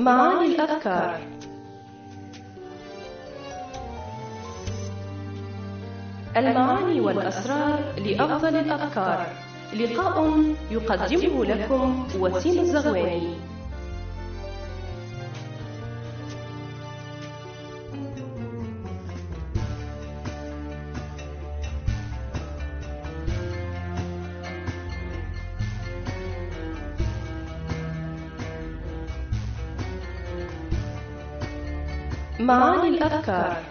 معاني الأفكار. المعاني والأسرار لأفضل الأفكار. لقاء يقدمه لكم وسيم الزغواني. معاني الأفكار.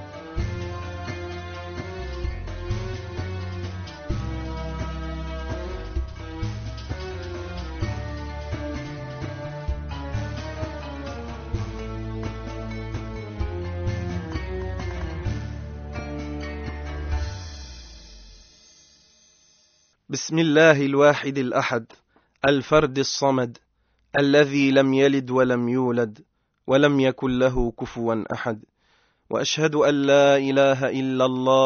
بسم الله الواحد الأحد الفرد الصمد الذي لم يلد ولم يولد ولم يكن له كفوا أحد، وأشهد أن لا إله إلا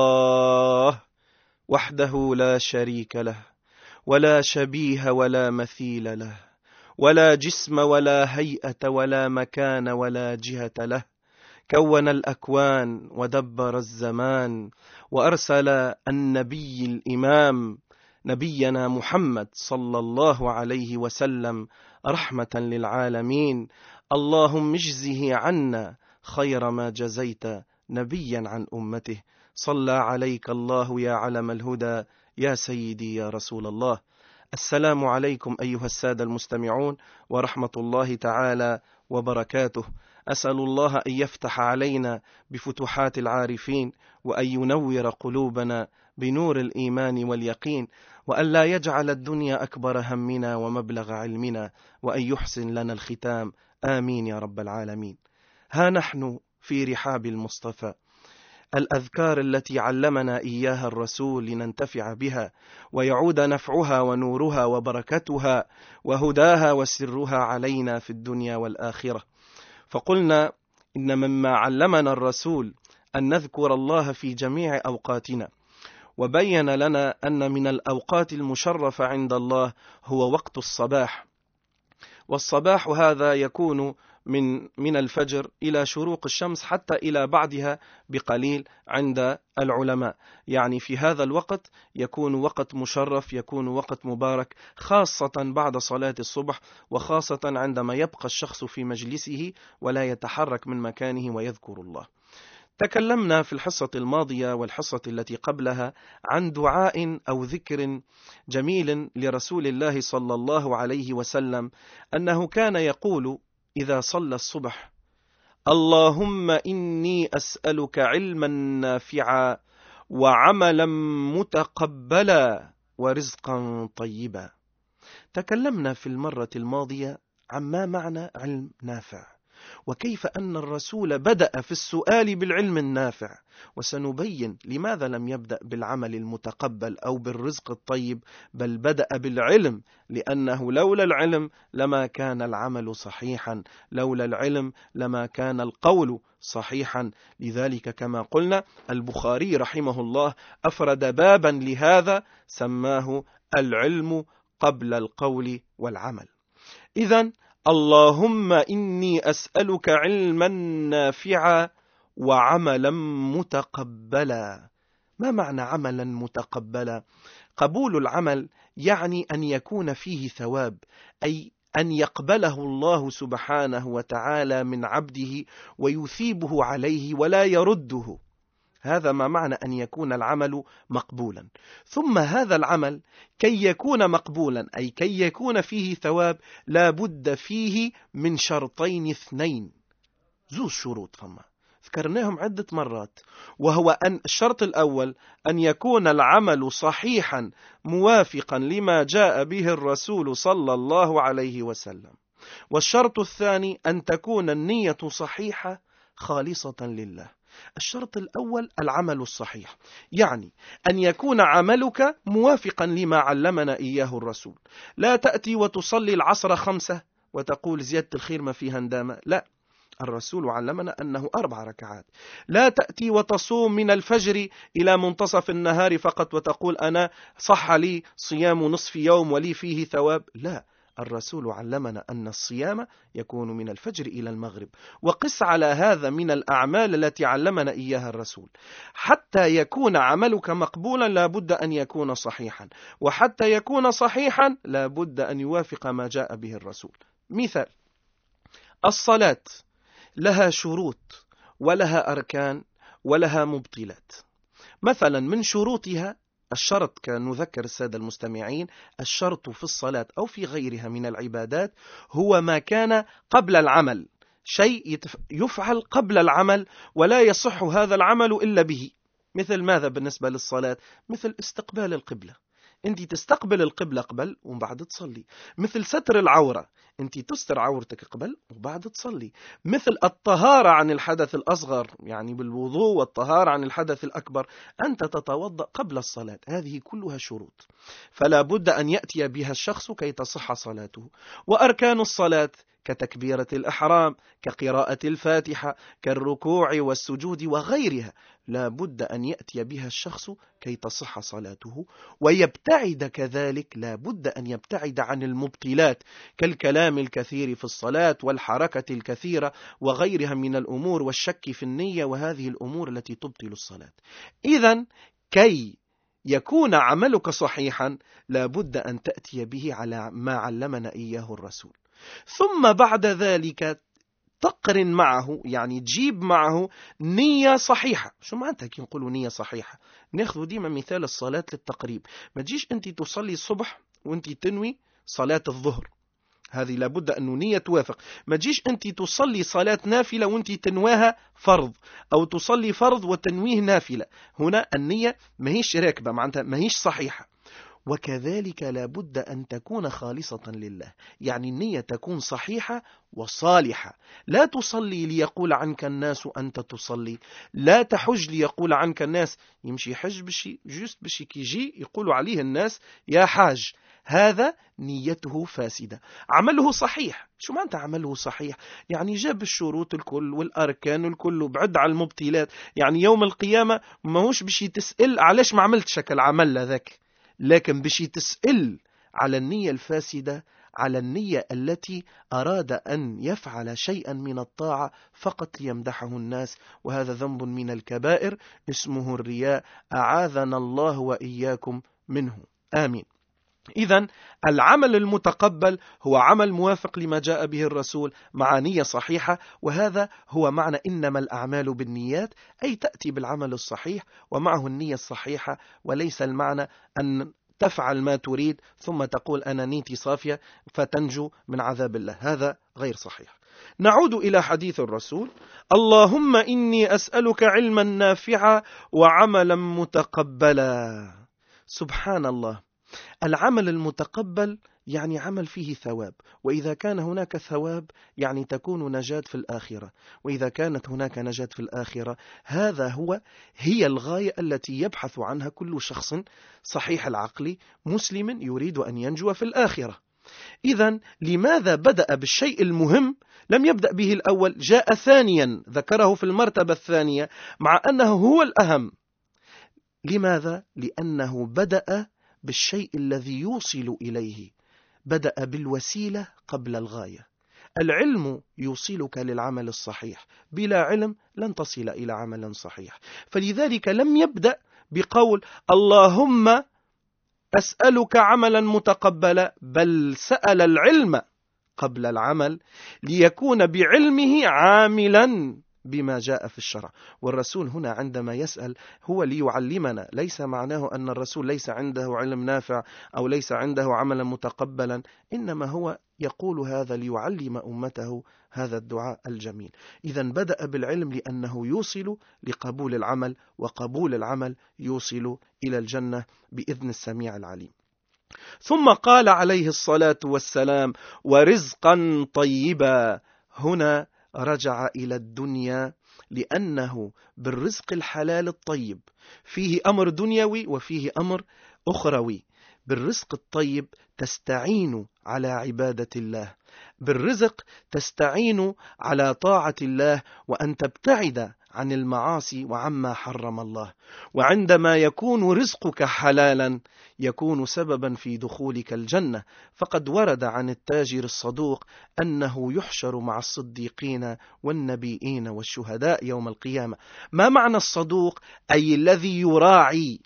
الله وحده لا شريك له ولا شبيه ولا مثيل له ولا جسم ولا هيئة ولا مكان ولا جهة له. كون الأكوان ودبر الزمان، وأرسل النبي الإمام نبينا محمد صلى الله عليه وسلم رحمة للعالمين. اللهم اجزه عنا خير ما جزيت نبيا عن أمته. صلى عليك الله يا علم الهدى يا سيدي يا رسول الله. السلام عليكم أيها السادة المستمعون ورحمة الله تعالى وبركاته. أسأل الله أن يفتح علينا بفتوحات العارفين، وأن ينور قلوبنا بنور الإيمان واليقين، وأن لا يجعل الدنيا أكبر همنا ومبلغ علمنا، وأن يحسن لنا الختام. آمين يا رب العالمين. ها نحن في رحاب المصطفى، الأذكار التي علمنا إياها الرسول لننتفع بها ويعود نفعها ونورها وبركتها وهداها وسرها علينا في الدنيا والآخرة. فقلنا إن مما علمنا الرسول أن نذكر الله في جميع أوقاتنا، وبين لنا أن من الأوقات المشرفة عند الله هو وقت الصباح، والصباح هذا يكون من الفجر إلى شروق الشمس حتى إلى بعدها بقليل عند العلماء. يعني في هذا الوقت يكون وقت مشرف، يكون وقت مبارك، خاصة بعد صلاة الصبح، وخاصة عندما يبقى الشخص في مجلسه ولا يتحرك من مكانه ويذكر الله. تكلمنا في الحصة الماضية والحصة التي قبلها عن دعاء أو ذكر جميل لرسول الله صلى الله عليه وسلم، أنه كان يقول إذا صلى الصبح: اللهم إني أسألك علما نافعا وعملا متقبلا ورزقا طيبا. تكلمنا في المرة الماضية عن ما معنى علم نافع، وكيف أن الرسول بدأ في السؤال بالعلم النافع، وسنبين لماذا لم يبدأ بالعمل المتقبل أو بالرزق الطيب، بل بدأ بالعلم، لأنه لولا العلم لما كان العمل صحيحا، لولا العلم لما كان القول صحيحا. لذلك كما قلنا البخاري رحمه الله أفرد بابا لهذا سماه العلم قبل القول والعمل. إذن اللهم إني أسألك علما نافعا وعملا متقبلا. ما معنى عملا متقبلا؟ قبول العمل يعني أن يكون فيه ثواب، أي أن يقبله الله سبحانه وتعالى من عبده ويثيبه عليه ولا يرده. هذا ما معنى أن يكون العمل مقبولا. ثم هذا العمل كي يكون مقبولا، أي كي يكون فيه ثواب، لا بد فيه من شرطين اثنين، ذو الشروط فما ذكرناهم عدة مرات، وهو أن الشرط الأول أن يكون العمل صحيحا موافقا لما جاء به الرسول صلى الله عليه وسلم، والشرط الثاني أن تكون النية صحيحة خالصة لله. الشرط الأول العمل الصحيح، يعني أن يكون عملك موافقا لما علمنا إياه الرسول. لا تأتي وتصلي العصر 5 وتقول زيادة الخير ما فيها ندامة، لا، الرسول علمنا أنه 4 ركعات. لا تأتي وتصوم من الفجر إلى منتصف النهار فقط وتقول أنا صح لي صيام نصف يوم ولي فيه ثواب، لا، الرسول علمنا أن الصيام يكون من الفجر إلى المغرب، وقس على هذا من الأعمال التي علمنا إياها الرسول. حتى يكون عملك مقبولا لا بد أن يكون صحيحا، وحتى يكون صحيحا لا بد أن يوافق ما جاء به الرسول. مثال: الصلاة لها شروط ولها أركان ولها مبطلات. مثلا من شروطها الشرط، كنذكر السادة المستمعين، الشرط في الصلاة أو في غيرها من العبادات هو ما كان قبل العمل، شيء يفعل قبل العمل ولا يصح هذا العمل إلا به. مثل ماذا بالنسبة للصلاة؟ مثل استقبال القبلة، أنت تستقبل القبلة قبل وبعد تصلي. مثل ستر العورة، أنت تستر عورتك قبل وبعد تصلي. مثل الطهارة عن الحدث الأصغر، يعني بالوضوء، والطهارة عن الحدث الأكبر، أنت تتوضأ قبل الصلاة. هذه كلها شروط، فلا بد أن يأتي بها الشخص كي تصح صلاته. وأركان الصلاة كتكبيرة الإحرام، كقراءة الفاتحة، كالركوع والسجود وغيرها، لا بد أن يأتي بها الشخص كي تصح صلاته. ويبتعد كذلك، لا بد أن يبتعد عن المبطلات كالكلام الكثير في الصلاة والحركة الكثيرة وغيرها من الأمور، والشك في النية، وهذه الأمور التي تبطل الصلاة. إذن كي يكون عملك صحيحا لا بد أن تأتي به على ما علمنا إياه الرسول. ثم بعد ذلك تقرن معه، يعني تجيب معه نية صحيحة. شو معناتها كي نقولوا نية صحيحة؟ ناخذ ديما مثال الصلاة للتقريب. ما تجيش أنت تصلي الصبح وأنت تنوي صلاة الظهر، هذه لابد أن نية توافق. ما تجيش أنت تصلي صلاة نافلة وأنت تنواها فرض، أو تصلي فرض وتنويه نافلة، هنا النية ما هيش راكبة، معناتها ما هيش صحيحة. وكذلك لابد أن تكون خالصة لله، يعني النية تكون صحيحة وصالحة. لا تصلي ليقول عنك الناس أنت تصلي، لا تحج ليقول عنك الناس، يمشي حج بشي جست بشي كيجي يقولوا عليه الناس يا حاج، هذا نيته فاسدة. عمله صحيح. شو معنى عمله صحيح؟ يعني جاب الشروط الكل والأركان الكل وبعد على المبطلات. يعني يوم القيامة ما هوش بشي تسأل علاش ما عملت شكل عمل ذاك، لكن بشي تسأل على النية الفاسدة، على النية التي أراد أن يفعل شيئا من الطاعة فقط ليمدحه الناس، وهذا ذنب من الكبائر اسمه الرياء، أعاذنا الله وإياكم منه، آمين. إذن العمل المتقبل هو عمل موافق لما جاء به الرسول مع نية صحيحة، وهذا هو معنى إنما الأعمال بالنيات، أي تأتي بالعمل الصحيح ومعه النية الصحيحة، وليس المعنى أن تفعل ما تريد ثم تقول أنا نيتي صافية فتنجو من عذاب الله، هذا غير صحيح. نعود إلى حديث الرسول: اللهم إني أسألك علما نافعا وعملا متقبلا. سبحان الله، العمل المتقبل يعني عمل فيه ثواب، وإذا كان هناك ثواب يعني تكون نجاة في الآخرة، وإذا كانت هناك نجاة في الآخرة هي الغاية التي يبحث عنها كل شخص صحيح العقل مسلم يريد أن ينجو في الآخرة. إذن لماذا بدأ بالشيء المهم؟ لم يبدأ به الأول، جاء ثانيا ذكره في المرتبة الثانية مع أنه هو الأهم. لماذا؟ لأنه بدأ بالشيء الذي يوصل إليه، بدأ بالوسيلة قبل الغاية. العلم يوصلك للعمل الصحيح، بلا علم لن تصل إلى عمل صحيح. فلذلك لم يبدأ بقول اللهم أسألك عملا متقبلا، بل سأل العلم قبل العمل ليكون بعلمه عاملا بما جاء في الشرع. والرسول هنا عندما يسأل هو ليعلمنا، ليس معناه أن الرسول ليس عنده علم نافع أو ليس عنده عملا متقبلا، إنما هو يقول هذا ليعلم أمته هذا الدعاء الجميل. إذن بدأ بالعلم لأنه يوصل لقبول العمل، وقبول العمل يوصل إلى الجنة بإذن السميع العليم. ثم قال عليه الصلاة والسلام: ورزقا طيبا. هنا رجع إلى الدنيا، لأنه بالرزق الحلال الطيب فيه أمر دنيوي وفيه أمر أخروي. بالرزق الطيب تستعين على عبادة الله، بالرزق تستعين على طاعة الله وأن تبتعد عن المعاصي وعما حرم الله. وعندما يكون رزقك حلالا يكون سببا في دخولك الجنة، فقد ورد عن التاجر الصدوق أنه يحشر مع الصديقين والنبيين والشهداء يوم القيامة. ما معنى الصدوق؟ أي الذي يراعي،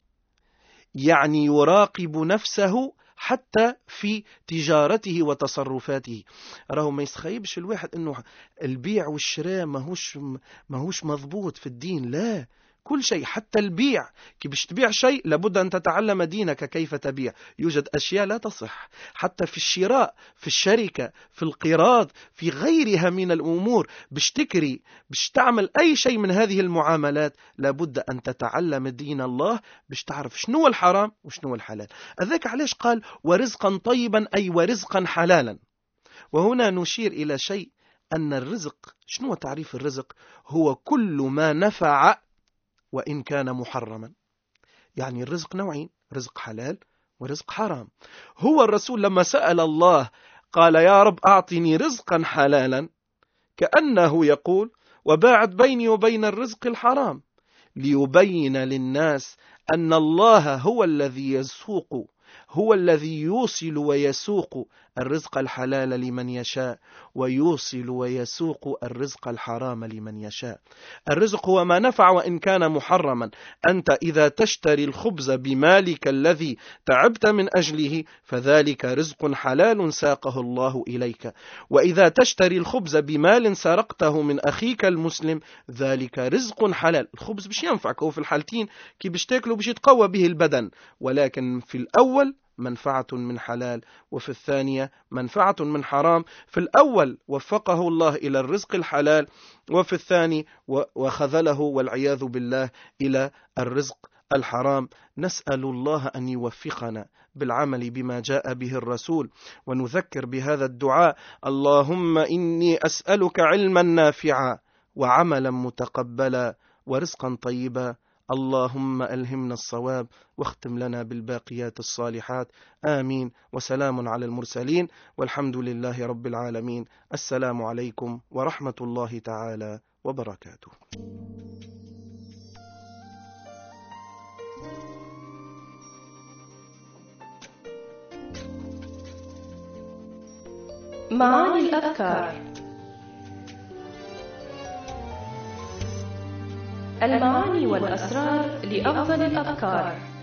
يعني يراقب نفسه حتى في تجارته وتصرفاته. راهو ما يستخيبش الواحد انه البيع والشراء ماهوش مضبوط في الدين، لا، كل شيء حتى البيع، كي باش تبيع شيء لابد أن تتعلم دينك كيف تبيع. يوجد أشياء لا تصح حتى في الشراء، في الشركة، في القراض، في غيرها من الأمور. باش تكري، باش تعمل أي شيء من هذه المعاملات لابد أن تتعلم دين الله باش تعرف شنو الحرام وشنو الحلال. أذاك علاش قال ورزقا طيبا، أي ورزقا حلالا. وهنا نشير إلى شيء، أن الرزق، شنو تعريف الرزق؟ هو كل ما نفع وإن كان محرما. يعني الرزق نوعين، رزق حلال ورزق حرام. هو الرسول لما سأل الله قال يا رب أعطني رزقا حلالا، كأنه يقول وباعد بيني وبين الرزق الحرام، ليبين للناس أن الله هو الذي يسوق، هو الذي يوصل ويسوق الرزق الحلال لمن يشاء، ويوصل ويسوق الرزق الحرام لمن يشاء. الرزق هو ما نفع وإن كان محرما. أنت إذا تشتري الخبز بمالك الذي تعبت من أجله فذلك رزق حلال ساقه الله إليك. وإذا تشتري الخبز بمال سرقته من أخيك المسلم ذلك رزق حلال. الخبز باش ينفعك، وفي الحالتين كي باش تاكله باش يتقوى به البدن، ولكن في الأول منفعة من حلال، وفي الثانية منفعة من حرام. في الأول وفقه الله إلى الرزق الحلال، وفي الثاني وخذله والعياذ بالله إلى الرزق الحرام. نسأل الله أن يوفقنا بالعمل بما جاء به الرسول، ونذكر بهذا الدعاء: اللهم إني أسألك علما نافعا وعملا متقبلا ورزقا طيبا. اللهم ألهمنا الصواب واختم لنا بالباقيات الصالحات. آمين. وسلام على المرسلين والحمد لله رب العالمين. السلام عليكم ورحمة الله تعالى وبركاته. معاني الأذكار. المعاني والأسرار لأفضل الأذكار.